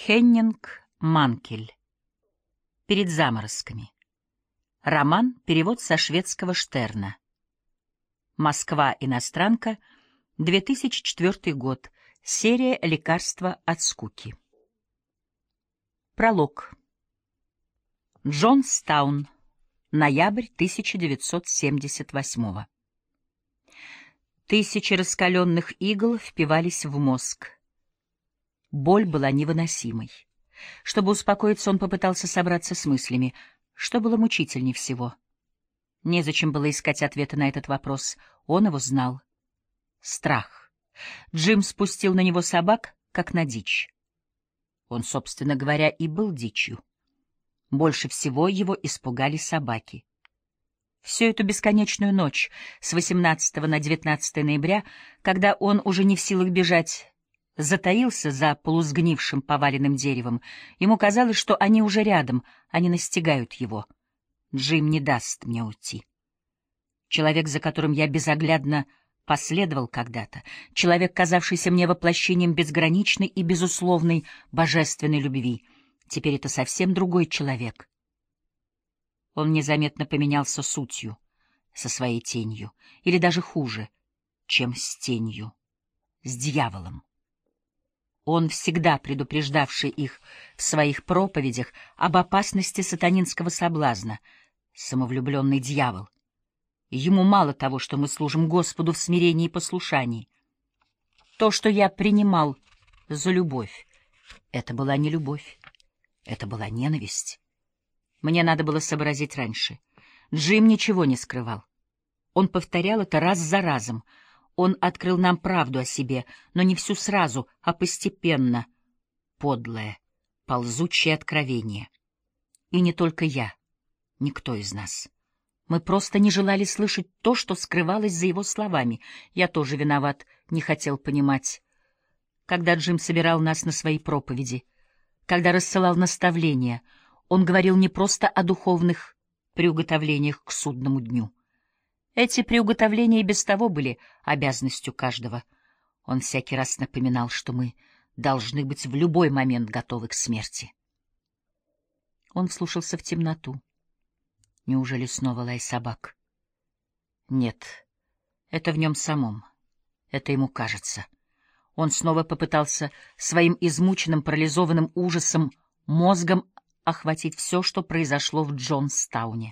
Хеннинг Манкель. Перед заморозками. Роман, перевод со шведского Штерна. Москва. Иностранка. 2004 год. Серия «Лекарства от скуки». Пролог. Джонстаун. Ноябрь 1978. Тысячи раскаленных игл впивались в мозг. Боль была невыносимой. Чтобы успокоиться, он попытался собраться с мыслями. Что было мучительней всего? Незачем было искать ответа на этот вопрос. Он его знал. Страх. Джим спустил на него собак, как на дичь. Он, собственно говоря, и был дичью. Больше всего его испугали собаки. Всю эту бесконечную ночь с 18 на 19 ноября, когда он уже не в силах бежать, затаился за полусгнившим поваленным деревом, ему казалось, что они уже рядом, они настигают его. Джим не даст мне уйти. Человек, за которым я безоглядно последовал когда-то, человек, казавшийся мне воплощением безграничной и безусловной божественной любви, теперь это совсем другой человек. Он незаметно поменялся сутью, со своей тенью, или даже хуже, чем с тенью, с дьяволом. Он, всегда предупреждавший их в своих проповедях об опасности сатанинского соблазна, самовлюбленный дьявол. Ему мало того, что мы служим Господу в смирении и послушании. То, что я принимал за любовь, это была не любовь, это была ненависть. Мне надо было сообразить раньше. Джим ничего не скрывал. Он повторял это раз за разом. Он открыл нам правду о себе, но не всю сразу, а постепенно. Подлое, ползучее откровение. И не только я, никто из нас. Мы просто не желали слышать то, что скрывалось за его словами. Я тоже виноват, не хотел понимать. Когда Джим собирал нас на свои проповеди, когда рассылал наставления, он говорил не просто о духовных приуготовлениях к судному дню. Эти приуготовления и без того были обязанностью каждого. Он всякий раз напоминал, что мы должны быть в любой момент готовы к смерти. Он вслушался в темноту. Неужели снова лай собак? Нет, это в нем самом. Это ему кажется. Он снова попытался своим измученным, парализованным ужасом мозгом охватить все, что произошло в Джонстауне.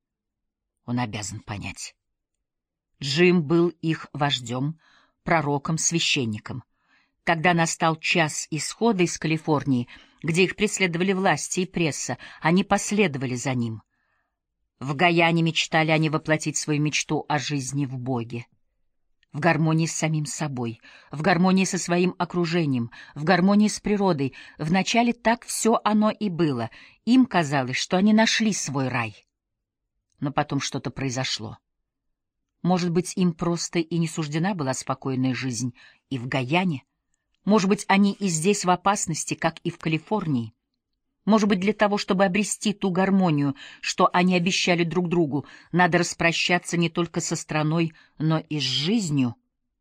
Он обязан понять. Джим был их вождем, пророком, священником. Когда настал час исхода из Калифорнии, где их преследовали власти и пресса, они последовали за ним. В Гаяне мечтали они воплотить свою мечту о жизни в Боге. В гармонии с самим собой, в гармонии со своим окружением, в гармонии с природой. Вначале так все оно и было. Им казалось, что они нашли свой рай. Но потом что-то произошло. Может быть, им просто и не суждена была спокойная жизнь и в Гаяне? Может быть, они и здесь в опасности, как и в Калифорнии? Может быть, для того, чтобы обрести ту гармонию, что они обещали друг другу, надо распрощаться не только со страной, но и с жизнью?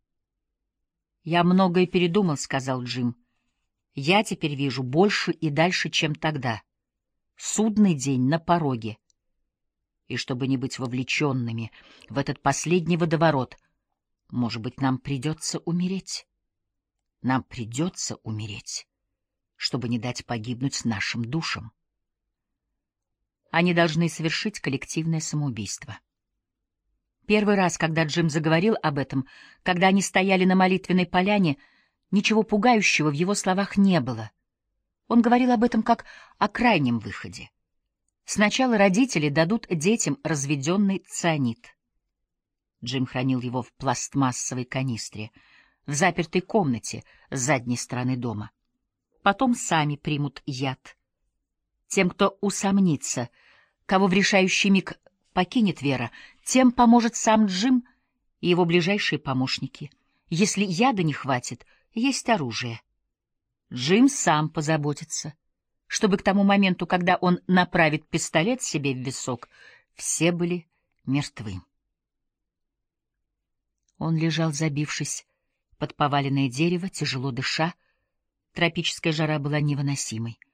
«Я многое передумал», — сказал Джим. «Я теперь вижу больше и дальше, чем тогда. Судный день на пороге. И чтобы не быть вовлеченными в этот последний водоворот, может быть, нам придется умереть. Нам придется умереть, чтобы не дать погибнуть нашим душам. Они должны совершить коллективное самоубийство». Первый раз, когда Джим заговорил об этом, когда они стояли на молитвенной поляне, ничего пугающего в его словах не было. Он говорил об этом как о крайнем выходе. Сначала родители дадут детям разведенный цианид. Джим хранил его в пластмассовой канистре, в запертой комнате с задней стороны дома. Потом сами примут яд. Тем, кто усомнится, кого в решающий миг покинет вера, тем поможет сам Джим и его ближайшие помощники. Если яда не хватит, есть оружие. Джим сам позаботится, чтобы к тому моменту, когда он направит пистолет себе в висок, все были мертвы. Он лежал, забившись под поваленное дерево, тяжело дыша, Тропическая жара была невыносимой.